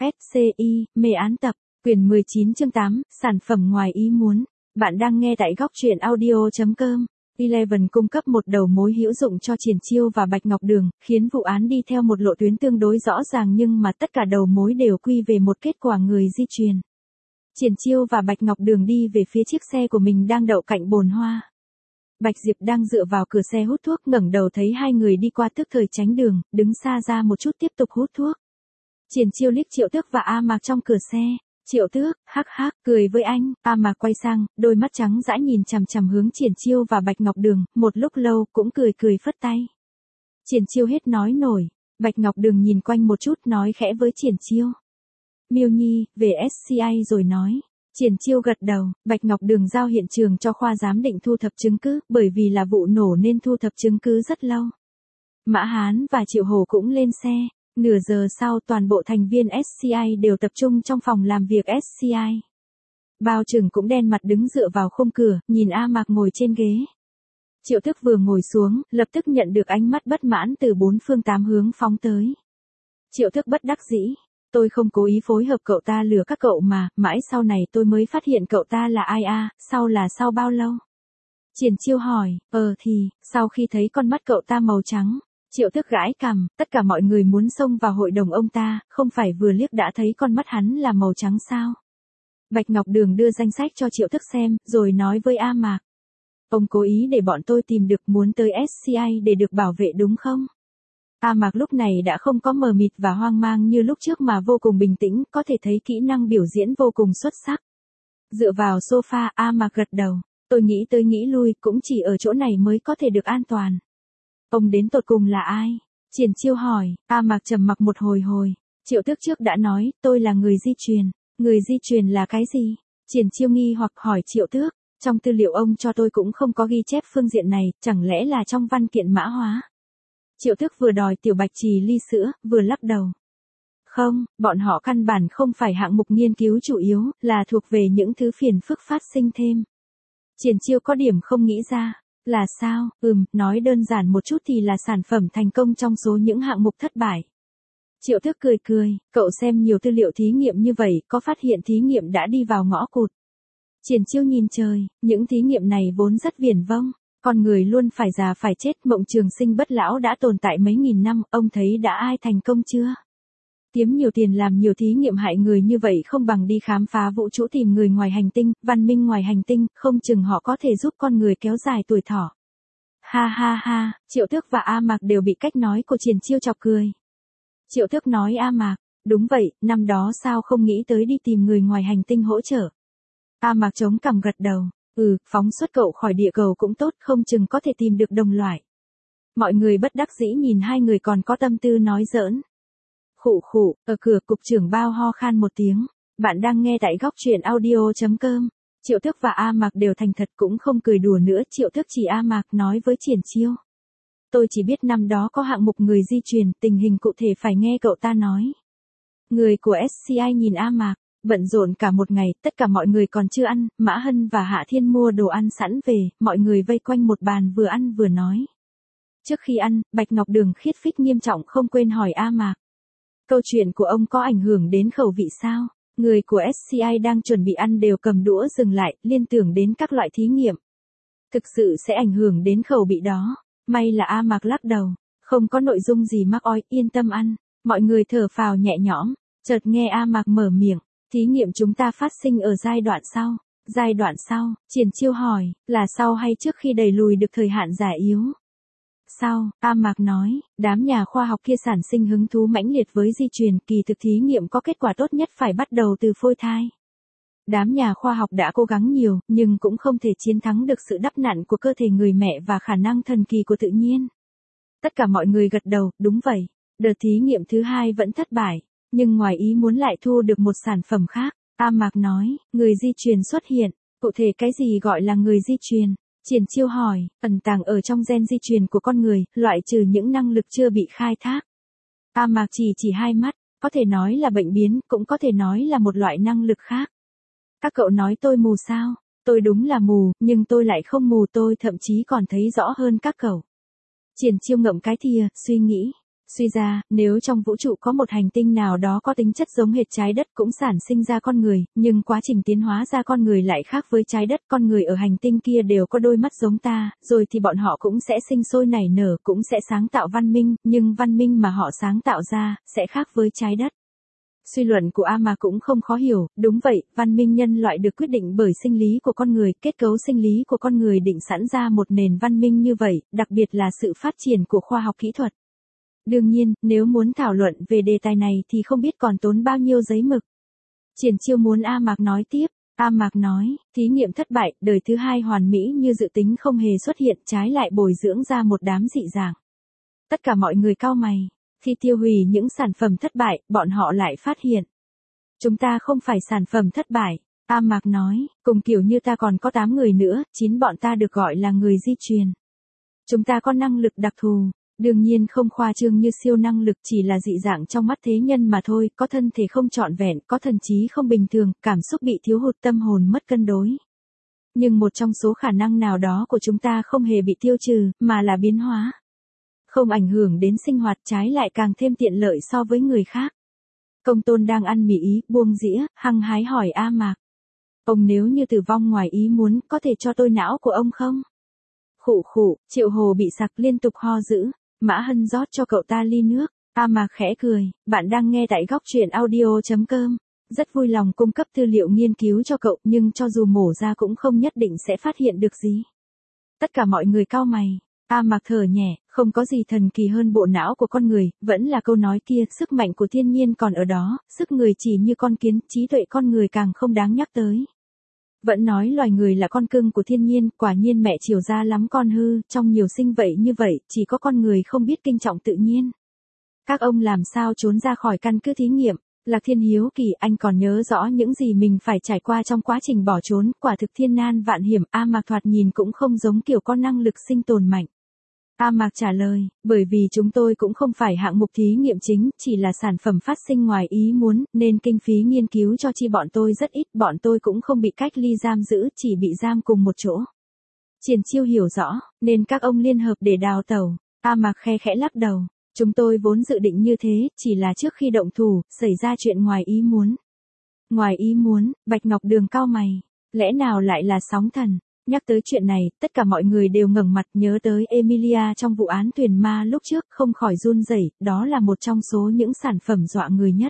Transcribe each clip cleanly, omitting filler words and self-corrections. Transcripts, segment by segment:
SCI, mê án tập, quyển 19 chương 8, sản phẩm ngoài ý muốn. Bạn đang nghe tại góc truyện audio.com. Eleven cung cấp một đầu mối hữu dụng cho Triển Chiêu và Bạch Ngọc Đường, khiến vụ án đi theo một lộ tuyến tương đối rõ ràng nhưng mà tất cả đầu mối đều quy về một kết quả người di truyền. Triển Chiêu và Bạch Ngọc Đường đi về phía chiếc xe của mình đang đậu cạnh bồn hoa. Bạch Diệp đang dựa vào cửa xe hút thuốc, ngẩng đầu thấy hai người đi qua tức thời tránh đường, đứng xa ra một chút tiếp tục hút thuốc. Triển Chiêu liếc Triệu Tước và A Mạc trong cửa xe. Triệu Tước, hắc hắc, cười với anh. A Mạc quay sang, đôi mắt trắng dã nhìn chằm chằm hướng Triển Chiêu và Bạch Ngọc Đường, một lúc lâu cũng cười phất tay. Triển Chiêu hết nói nổi. Bạch Ngọc Đường nhìn quanh một chút nói khẽ với Triển Chiêu. Miêu Nhi, về SCI rồi nói. Triển Chiêu gật đầu. Bạch Ngọc Đường giao hiện trường cho khoa giám định thu thập chứng cứ, bởi vì là vụ nổ nên thu thập chứng cứ rất lâu. Mã Hán và Triệu Hổ cũng lên xe. Nửa giờ sau toàn bộ thành viên SCI đều tập trung trong phòng làm việc SCI. Bao Trừng cũng đen mặt đứng dựa vào khung cửa, nhìn A Mạc ngồi trên ghế. Triệu Tước vừa ngồi xuống, lập tức nhận được ánh mắt bất mãn từ bốn phương tám hướng phóng tới. Triệu Tước bất đắc dĩ. Tôi không cố ý phối hợp cậu ta lừa các cậu mà, mãi sau này tôi mới phát hiện cậu ta là ai a, sau bao lâu? Triển Chiêu hỏi, thì, sau khi thấy con mắt cậu ta màu trắng. Triệu Tước gãi cằm, tất cả mọi người muốn xông vào hội đồng ông ta, không phải vừa liếc đã thấy con mắt hắn là màu trắng sao? Bạch Ngọc Đường đưa danh sách cho Triệu Tước xem, rồi nói với A Mạc. Ông cố ý để bọn tôi tìm được muốn tới SCI để được bảo vệ đúng không? A Mạc lúc này đã không có mờ mịt và hoang mang như lúc trước mà vô cùng bình tĩnh, có thể thấy kỹ năng biểu diễn vô cùng xuất sắc. Dựa vào sofa, A Mạc gật đầu. Tôi nghĩ tới nghĩ lui, cũng chỉ ở chỗ này mới có thể được an toàn. Ông đến tột cùng là ai? Triển Chiêu hỏi. A Mạc trầm mặc một hồi. Triệu Tước trước đã nói, tôi là người di truyền. Người di truyền là cái gì? Triển Chiêu nghi hoặc hỏi Triệu Tước. Trong tư liệu ông cho tôi cũng không có ghi chép phương diện này, chẳng lẽ là trong văn kiện mã hóa? Triệu Tước vừa đòi Tiểu Bạch Trì ly sữa, vừa lắc đầu. Không, bọn họ căn bản không phải hạng mục nghiên cứu chủ yếu, là thuộc về những thứ phiền phức phát sinh thêm. Triển Chiêu có điểm không nghĩ ra. Là sao? Nói đơn giản một chút thì là sản phẩm thành công trong số những hạng mục thất bại. Triệu Tước cười, cậu xem nhiều tư liệu thí nghiệm như vậy, có phát hiện thí nghiệm đã đi vào ngõ cụt. Triển Chiêu nhìn trời, những thí nghiệm này vốn rất viển vông. Con người luôn phải già phải chết, mộng trường sinh bất lão đã tồn tại mấy nghìn năm, ông thấy đã ai thành công chưa? Kiếm nhiều tiền làm nhiều thí nghiệm hại người như vậy không bằng đi khám phá vũ trụ tìm người ngoài hành tinh, văn minh ngoài hành tinh, không chừng họ có thể giúp con người kéo dài tuổi thọ. Ha, Triệu Tước và A Mạc đều bị cách nói của Triển Chiêu chọc cười. Triệu Tước nói A Mạc, đúng vậy, năm đó sao không nghĩ tới đi tìm người ngoài hành tinh hỗ trợ? A Mạc chống cằm gật đầu. Phóng xuất cậu khỏi địa cầu cũng tốt, không chừng có thể tìm được đồng loại. Mọi người bất đắc dĩ nhìn hai người còn có tâm tư nói giỡn. Khụ, ở cửa cục trưởng Bao ho khan một tiếng. Bạn đang nghe tại góc truyện audio.com. Triệu Tước và A Mạc đều thành thật cũng không cười đùa nữa. Triệu Tước chỉ A Mạc nói với Triển Chiêu. Tôi chỉ biết năm đó có hạng mục người di truyền, tình hình cụ thể phải nghe cậu ta nói. Người của SCI nhìn A Mạc. Bận rộn cả một ngày, tất cả mọi người còn chưa ăn, Mã Hân và Hạ Thiên mua đồ ăn sẵn về, mọi người vây quanh một bàn vừa ăn vừa nói. Trước khi ăn, Bạch Ngọc Đường khiết phích nghiêm trọng không quên hỏi A Mạc. Câu chuyện của ông có ảnh hưởng đến khẩu vị sao? Người của SCI đang chuẩn bị ăn đều cầm đũa dừng lại, liên tưởng đến các loại thí nghiệm. Thực sự sẽ ảnh hưởng đến khẩu vị đó. May là A Mạc lắc đầu. Không có nội dung gì mắc oi, yên tâm ăn. Mọi người thở phào nhẹ nhõm. Chợt nghe A Mạc mở miệng. Thí nghiệm chúng ta phát sinh ở giai đoạn sau. Giai đoạn sau, Triển Chiêu hỏi, là sau hay trước khi đẩy lùi được thời hạn già yếu? Sau, A Mạc nói, đám nhà khoa học kia sản sinh hứng thú mãnh liệt với di truyền, kỳ thực thí nghiệm có kết quả tốt nhất phải bắt đầu từ phôi thai. Đám nhà khoa học đã cố gắng nhiều, nhưng cũng không thể chiến thắng được sự đắp nặn của cơ thể người mẹ và khả năng thần kỳ của tự nhiên. Tất cả mọi người gật đầu, đúng vậy. Đợt thí nghiệm thứ hai vẫn thất bại. Nhưng ngoài ý muốn lại thu được một sản phẩm khác. A Mạc nói, người di truyền xuất hiện. Cụ thể cái gì gọi là người di truyền? Triển Chiêu hỏi, ẩn tàng ở trong gen di truyền của con người, loại trừ những năng lực chưa bị khai thác. A Mạc chỉ hai mắt, có thể nói là bệnh biến, cũng có thể nói là một loại năng lực khác. Các cậu nói tôi mù sao? Tôi đúng là mù, nhưng tôi lại không mù, tôi thậm chí còn thấy rõ hơn các cậu. Triển Chiêu ngậm cái thìa, suy nghĩ. Suy ra, nếu trong vũ trụ có một hành tinh nào đó có tính chất giống hệt trái đất cũng sản sinh ra con người, nhưng quá trình tiến hóa ra con người lại khác với trái đất, con người ở hành tinh kia đều có đôi mắt giống ta, rồi thì bọn họ cũng sẽ sinh sôi nảy nở, cũng sẽ sáng tạo văn minh, nhưng văn minh mà họ sáng tạo ra, sẽ khác với trái đất. Suy luận của A mà cũng không khó hiểu, đúng vậy, văn minh nhân loại được quyết định bởi sinh lý của con người, kết cấu sinh lý của con người định sẵn ra một nền văn minh như vậy, đặc biệt là sự phát triển của khoa học kỹ thuật. Đương nhiên, nếu muốn thảo luận về đề tài này thì không biết còn tốn bao nhiêu giấy mực. Triển Chiêu muốn A Mạc nói tiếp. A Mạc nói, thí nghiệm thất bại, đời thứ hai hoàn mỹ như dự tính không hề xuất hiện, trái lại bồi dưỡng ra một đám dị dạng. Tất cả mọi người cau mày. Khi tiêu hủy những sản phẩm thất bại, bọn họ lại phát hiện. Chúng ta không phải sản phẩm thất bại. A Mạc nói, cùng kiểu như ta còn có 8 người nữa, 9 bọn ta được gọi là người di truyền. Chúng ta có năng lực đặc thù. Đương nhiên không khoa trương như siêu năng lực, chỉ là dị dạng trong mắt thế nhân mà thôi, có thân thể không trọn vẹn, có thần trí không bình thường, cảm xúc bị thiếu hụt, tâm hồn mất cân đối. Nhưng một trong số khả năng nào đó của chúng ta không hề bị tiêu trừ, mà là biến hóa. Không ảnh hưởng đến sinh hoạt, trái lại càng thêm tiện lợi so với người khác. Công Tôn đang ăn mì Ý, buông dĩa, hăng hái hỏi A Mạc. Ông nếu như tử vong ngoài ý muốn, có thể cho tôi não của ông không? Khụ khụ, Triệu Hồ bị sặc liên tục ho dữ. Mã Hân rót cho cậu ta ly nước. A Mạc khẽ cười, bạn đang nghe tại góc truyện audio.com. Rất vui lòng cung cấp tư liệu nghiên cứu cho cậu, nhưng cho dù mổ ra cũng không nhất định sẽ phát hiện được gì. Tất cả mọi người cau mày. A Mạc thở nhẹ, không có gì thần kỳ hơn bộ não của con người, vẫn là câu nói kia, sức mạnh của thiên nhiên còn ở đó, sức người chỉ như con kiến, trí tuệ con người càng không đáng nhắc tới. Vẫn nói loài người là con cưng của thiên nhiên, quả nhiên mẹ chiều ra lắm con hư, trong nhiều sinh vậy như vậy, chỉ có con người không biết kinh trọng tự nhiên. Các ông làm sao trốn ra khỏi căn cứ thí nghiệm? Lạc Thiên hiếu kỳ, anh còn nhớ rõ những gì mình phải trải qua trong quá trình bỏ trốn, quả thực thiên nan vạn hiểm. A Mạc thoạt nhìn cũng không giống kiểu có năng lực sinh tồn mạnh. A Mạc trả lời, bởi vì chúng tôi cũng không phải hạng mục thí nghiệm chính, chỉ là sản phẩm phát sinh ngoài ý muốn, nên kinh phí nghiên cứu cho chi bọn tôi rất ít, bọn tôi cũng không bị cách ly giam giữ, chỉ bị giam cùng một chỗ. Triển Chiêu hiểu rõ, nên các ông liên hợp để đào tẩu. A Mạc khe khẽ lắc đầu, chúng tôi vốn dự định như thế, chỉ là trước khi động thủ, xảy ra chuyện ngoài ý muốn. Ngoài ý muốn, Bạch Ngọc Đường cau mày, lẽ nào lại là sóng thần? Nhắc tới chuyện này, tất cả mọi người đều ngẩng mặt, nhớ tới Emilia trong vụ án thuyền ma lúc trước, không khỏi run rẩy, đó là một trong số những sản phẩm dọa người nhất.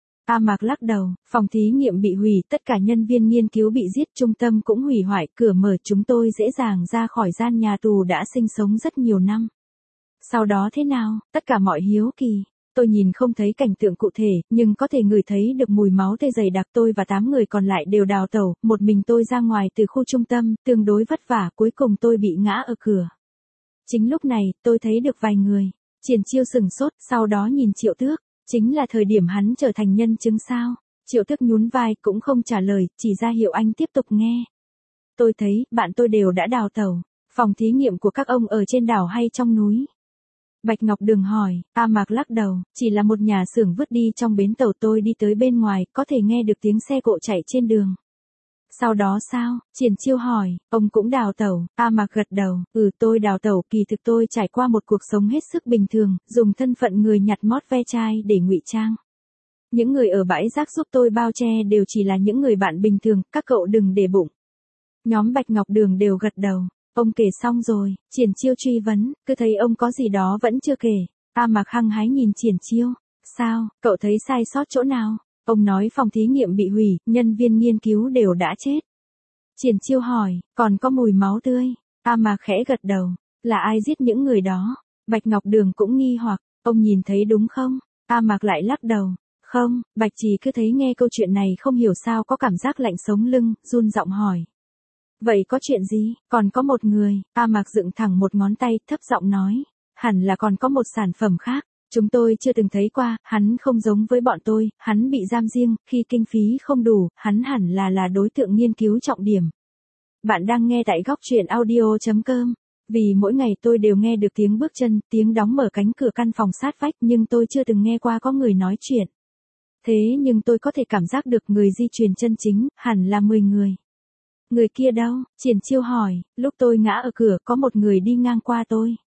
A Mạc lắc đầu, phòng thí nghiệm bị hủy, tất cả nhân viên nghiên cứu bị giết, trung tâm cũng hủy hoại, cửa mở, chúng tôi dễ dàng ra khỏi gian nhà tù đã sinh sống rất nhiều năm. Sau đó thế nào? Tất cả mọi hiếu kỳ. Tôi nhìn không thấy cảnh tượng cụ thể, nhưng có thể ngửi thấy được mùi máu tươi dày đặc. Tôi và 8 người còn lại đều đào tẩu, một mình tôi ra ngoài từ khu trung tâm, tương đối vất vả, cuối cùng tôi bị ngã ở cửa. Chính lúc này, tôi thấy được vài người. Triển Chiêu sừng sốt, sau đó nhìn Triệu Tước. Chính là thời điểm hắn trở thành nhân chứng sao? Triệu Tước nhún vai, cũng không trả lời, chỉ ra hiệu anh tiếp tục nghe. Tôi thấy, bạn tôi đều đã đào tẩu. Phòng thí nghiệm của các ông ở trên đảo hay trong núi? Bạch Ngọc Đường hỏi. A Mạc lắc đầu, chỉ là một nhà xưởng vứt đi trong bến tàu, tôi đi tới bên ngoài, có thể nghe được tiếng xe cộ chạy trên đường. Sau đó sao? Triển Chiêu hỏi, ông cũng đào tẩu? A Mạc gật đầu, tôi đào tẩu, kỳ thực tôi trải qua một cuộc sống hết sức bình thường, dùng thân phận người nhặt mót ve chai để ngụy trang. Những người ở bãi rác giúp tôi bao che đều chỉ là những người bạn bình thường, các cậu đừng để bụng. Nhóm Bạch Ngọc Đường đều gật đầu. Ông kể xong rồi, Triển Chiêu truy vấn, cứ thấy ông có gì đó vẫn chưa kể. A Mạc hăng hái nhìn Triển Chiêu, sao, cậu thấy sai sót chỗ nào? Ông nói phòng thí nghiệm bị hủy, nhân viên nghiên cứu đều đã chết. Triển Chiêu hỏi, còn có mùi máu tươi? A Mạc khẽ gật đầu, là ai giết những người đó? Bạch Ngọc Đường cũng nghi hoặc, ông nhìn thấy đúng không? A Mạc lại lắc đầu, không, Bạch Trì cứ thấy nghe câu chuyện này không hiểu sao có cảm giác lạnh sống lưng, run giọng hỏi. Vậy có chuyện gì? Còn có một người. A Mạc dựng thẳng một ngón tay, thấp giọng nói. Hẳn là còn có một sản phẩm khác. Chúng tôi chưa từng thấy qua, hắn không giống với bọn tôi, hắn bị giam riêng, khi kinh phí không đủ, hắn hẳn là đối tượng nghiên cứu trọng điểm. Bạn đang nghe tại góc truyện audio.com. Vì mỗi ngày tôi đều nghe được tiếng bước chân, tiếng đóng mở cánh cửa căn phòng sát vách, nhưng tôi chưa từng nghe qua có người nói chuyện. Thế nhưng tôi có thể cảm giác được người di truyền chân chính, hẳn là 10 người. Người kia đâu? Triển Chiêu hỏi, lúc tôi ngã ở cửa có một người đi ngang qua tôi.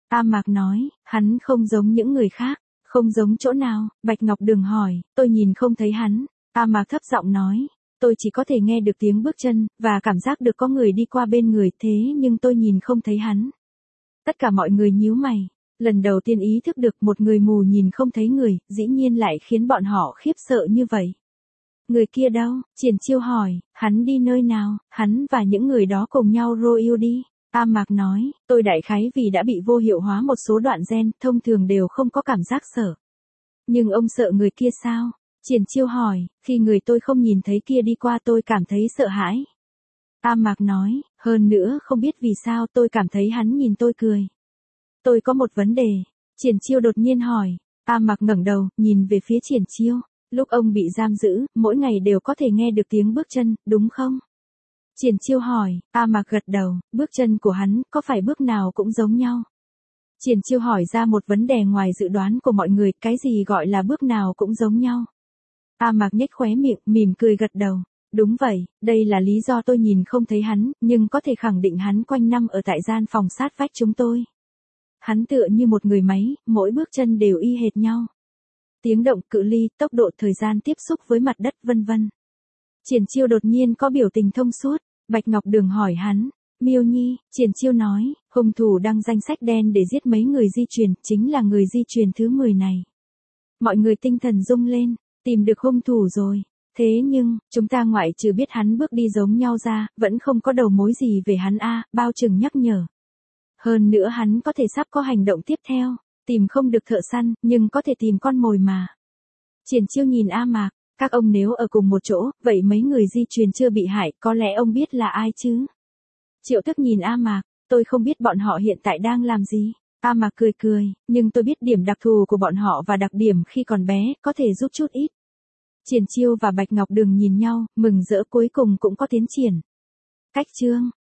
A Mạc nói, hắn không giống những người khác. Không giống chỗ nào? Bạch Ngọc Đường hỏi, tôi nhìn không thấy hắn. A Mạc thấp giọng nói, tôi chỉ có thể nghe được tiếng bước chân, và cảm giác được có người đi qua bên người, thế nhưng tôi nhìn không thấy hắn. Tất cả mọi người nhíu mày. Lần đầu tiên ý thức được một người mù nhìn không thấy người, dĩ nhiên lại khiến bọn họ khiếp sợ như vậy. Người kia đâu? Triển Chiêu hỏi, hắn đi nơi nào? Hắn và những người đó cùng nhau rô yêu đi. A Mạc nói, tôi đại khái vì đã bị vô hiệu hóa một số đoạn gen, thông thường đều không có cảm giác sợ. Nhưng ông sợ người kia sao? Triển Chiêu hỏi, khi người tôi không nhìn thấy kia đi qua tôi cảm thấy sợ hãi. A Mạc nói, hơn nữa không biết vì sao tôi cảm thấy hắn nhìn tôi cười. Tôi có một vấn đề. Triển Chiêu đột nhiên hỏi. A Mạc ngẩng đầu, nhìn về phía Triển Chiêu. Lúc ông bị giam giữ, mỗi ngày đều có thể nghe được tiếng bước chân, đúng không? Triển Chiêu hỏi. A Mạc gật đầu, bước chân của hắn, có phải bước nào cũng giống nhau? Triển Chiêu hỏi ra một vấn đề ngoài dự đoán của mọi người, cái gì gọi là bước nào cũng giống nhau? A Mạc nhếch khóe miệng, mỉm cười gật đầu. Đúng vậy, đây là lý do tôi nhìn không thấy hắn, nhưng có thể khẳng định hắn quanh năm ở tại gian phòng sát vách chúng tôi. Hắn tựa như một người máy, mỗi bước chân đều y hệt nhau. Tiếng động, cự ly, tốc độ, thời gian tiếp xúc với mặt đất, vân vân. Triển Chiêu đột nhiên có biểu tình thông suốt. Bạch Ngọc Đường hỏi hắn, Miêu Nhi, Triển Chiêu nói, hung thủ đăng danh sách đen để giết mấy người di truyền, chính là người di truyền thứ 10 này. Mọi người tinh thần rung lên, tìm được hung thủ rồi. Thế nhưng, chúng ta ngoại trừ biết hắn bước đi giống nhau ra, vẫn không có đầu mối gì về hắn a, bao trừng nhắc nhở. Hơn nữa hắn có thể sắp có hành động tiếp theo, tìm không được thợ săn, nhưng có thể tìm con mồi mà. Triển Chiêu nhìn A Mạc, các ông nếu ở cùng một chỗ, vậy mấy người di truyền chưa bị hại, có lẽ ông biết là ai chứ? Triệu Thức nhìn A Mạc, tôi không biết bọn họ hiện tại đang làm gì. A Mạc cười cười, nhưng tôi biết điểm đặc thù của bọn họ và đặc điểm khi còn bé, có thể giúp chút ít. Triển Chiêu và Bạch Ngọc Đường nhìn nhau, mừng rỡ cuối cùng cũng có tiến triển. Cách chương